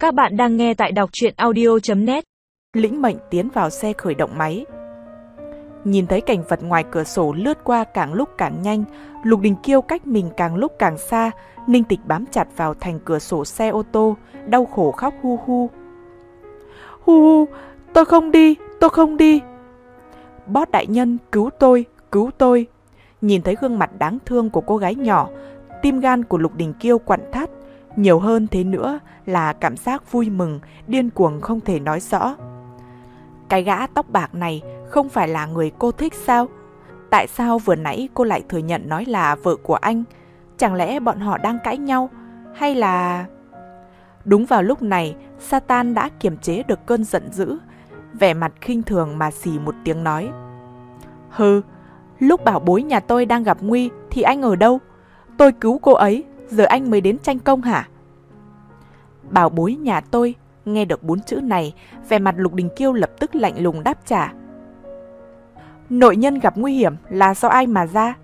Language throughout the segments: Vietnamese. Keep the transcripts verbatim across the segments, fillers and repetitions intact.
Các bạn đang nghe tại đọc truyện audio chấm net. Lĩnh mệnh tiến vào xe khởi động máy. Nhìn thấy cảnh vật ngoài cửa sổ lướt qua càng lúc càng nhanh, Lục Đình Kiêu cách mình càng lúc càng xa, Ninh Tịch bám chặt vào thành cửa sổ xe ô tô, đau khổ khóc hu hu. Hu hu, tôi không đi, tôi không đi. Boss đại nhân, cứu tôi, cứu tôi. Nhìn thấy gương mặt đáng thương của cô gái nhỏ, tim gan của Lục Đình Kiêu quặn thắt. Nhiều hơn thế nữa là cảm giác vui mừng, điên cuồng không thể nói rõ. Cái gã tóc bạc này không phải là người cô thích sao? Tại sao vừa nãy cô lại thừa nhận nói là vợ của anh? Chẳng lẽ bọn họ đang cãi nhau? Hay là... Đúng vào lúc này, Satan đã kiềm chế được cơn giận dữ, vẻ mặt khinh thường mà xì một tiếng nói. Hừ, lúc bảo bối nhà tôi đang gặp nguy thì anh ở đâu? Tôi cứu cô ấy, giờ anh mới đến tranh công hả? Bảo bối nhà tôi, nghe được bốn chữ này, vẻ mặt Lục Đình Kiêu lập tức lạnh lùng đáp trả. Nội nhân gặp nguy hiểm là do ai mà ra?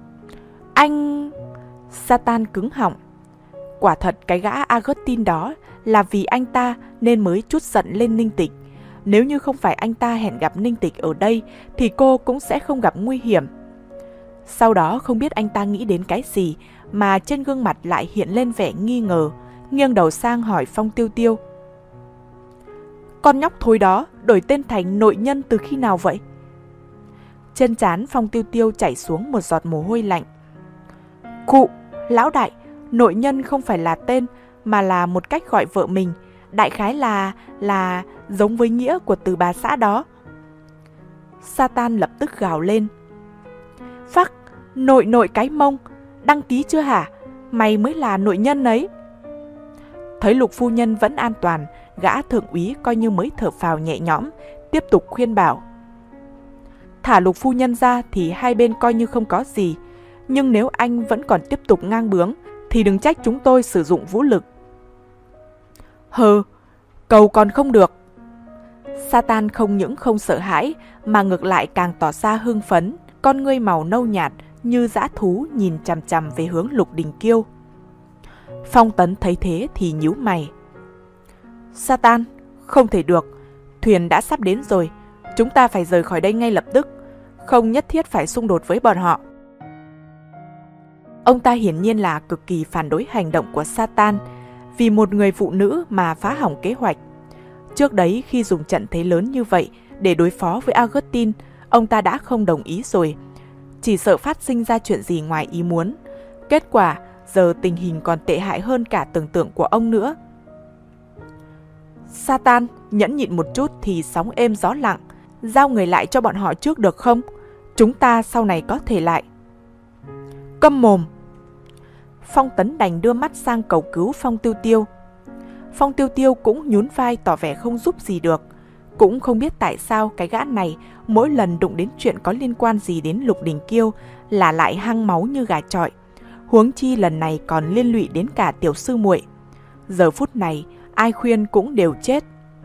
Anh... Satan cứng họng. Quả thật cái gã Augustine đó là vì anh ta nên mới trút giận lên Ninh Tịch. Nếu như không phải anh ta hẹn gặp Ninh Tịch ở đây thì cô cũng sẽ không gặp nguy hiểm. Sau đó không biết anh ta nghĩ đến cái gì mà trên gương mặt lại hiện lên vẻ nghi ngờ, nghiêng đầu sang hỏi Phong Tiêu Tiêu. Con nhóc thối đó đổi tên thành nội nhân từ khi nào vậy? Trên trán Phong Tiêu Tiêu chảy xuống một giọt mồ hôi lạnh. Cụ, lão đại, nội nhân không phải là tên mà là một cách gọi vợ mình, đại khái là là giống với nghĩa của từ bà xã đó. Satan lập tức gào lên. Phắc, nội nội cái mông, đăng ký chưa hả? Mày mới là nội nhân ấy. Thấy Lục phu nhân vẫn an toàn, gã thượng úy coi như mới thở phào nhẹ nhõm, tiếp tục khuyên bảo. Thả Lục phu nhân ra thì hai bên coi như không có gì, nhưng nếu anh vẫn còn tiếp tục ngang bướng thì đừng trách chúng tôi sử dụng vũ lực. Hừ, cầu còn không được. Satan không những không sợ hãi mà ngược lại càng tỏ ra hưng phấn, con ngươi màu nâu nhạt như dã thú nhìn chằm chằm về hướng Lục Đình Kiêu. Phong Tấn thấy thế thì nhíu mày. Satan, không thể được, thuyền đã sắp đến rồi, chúng ta phải rời khỏi đây ngay lập tức, không nhất thiết phải xung đột với bọn họ. Ông ta hiển nhiên là cực kỳ phản đối hành động của Satan, vì một người phụ nữ mà phá hỏng kế hoạch. Trước đấy khi dùng trận thế lớn như vậy để đối phó với Augustine, ông ta đã không đồng ý rồi, chỉ sợ phát sinh ra chuyện gì ngoài ý muốn. Kết quả, giờ tình hình còn tệ hại hơn cả tưởng tượng của ông nữa. Satan, nhẫn nhịn một chút thì sóng êm gió lặng, giao người lại cho bọn họ trước được không? Chúng ta sau này có thể lại. Câm mồm! Phong Tấn đành đưa mắt sang cầu cứu Phong Tiêu Tiêu. Phong Tiêu Tiêu cũng nhún vai tỏ vẻ không giúp gì được. Cũng không biết tại sao cái gã này mỗi lần đụng đến chuyện có liên quan gì đến Lục Đình Kiêu là lại hăng máu như gà chọi. Huống chi lần này còn liên lụy đến cả tiểu sư muội. Giờ phút này ai khuyên cũng đều chết.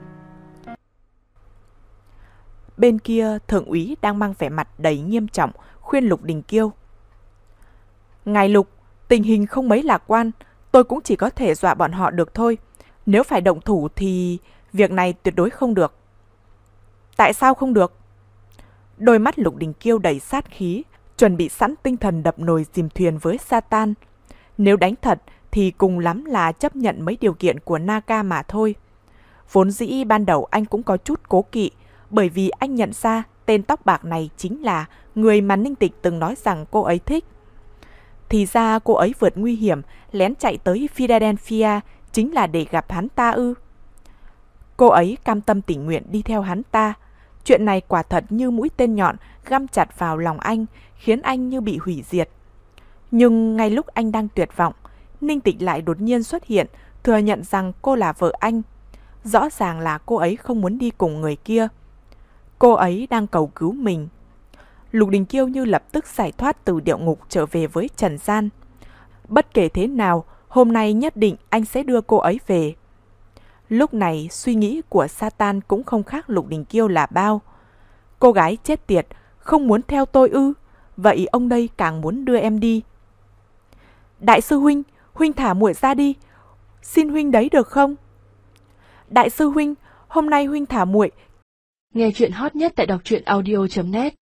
Bên kia thượng úy đang mang vẻ mặt đầy nghiêm trọng khuyên Lục Đình Kiêu. Ngài Lục, tình hình không mấy lạc quan, tôi cũng chỉ có thể dọa bọn họ được thôi. Nếu phải động thủ thì việc này tuyệt đối không được. Tại sao không được? Đôi mắt Lục Đình Kiêu đầy sát khí, chuẩn bị sẵn tinh thần đập nồi dìm thuyền với Satan. Nếu đánh thật thì cùng lắm là chấp nhận mấy điều kiện của Naka mà thôi. Vốn dĩ ban đầu anh cũng có chút cố kỵ, bởi vì anh nhận ra tên tóc bạc này chính là người mà Ninh Tịch từng nói rằng cô ấy thích. Thì ra cô ấy vượt nguy hiểm, lén chạy tới Philadelphia chính là để gặp hắn ta ư. Cô ấy cam tâm tình nguyện đi theo hắn ta. Chuyện này quả thật như mũi tên nhọn găm chặt vào lòng anh, khiến anh như bị hủy diệt. Nhưng ngay lúc anh đang tuyệt vọng, Ninh Tịch lại đột nhiên xuất hiện, thừa nhận rằng cô là vợ anh. Rõ ràng là cô ấy không muốn đi cùng người kia. Cô ấy đang cầu cứu mình. Lục Đình Kiêu như lập tức giải thoát từ địa ngục trở về với trần gian. Bất kể thế nào, hôm nay nhất định anh sẽ đưa cô ấy về. Lúc này suy nghĩ của Satan cũng không khác Lục Đình Kiêu là bao. Cô gái chết tiệt, không muốn theo tôi ư? Vậy ông đây càng muốn đưa em đi. Đại sư huynh, huynh thả muội ra đi. Xin huynh đấy được không? Đại sư huynh, hôm nay huynh thả muội. Nghe chuyện hot nhất tại đọc truyện audio chấm net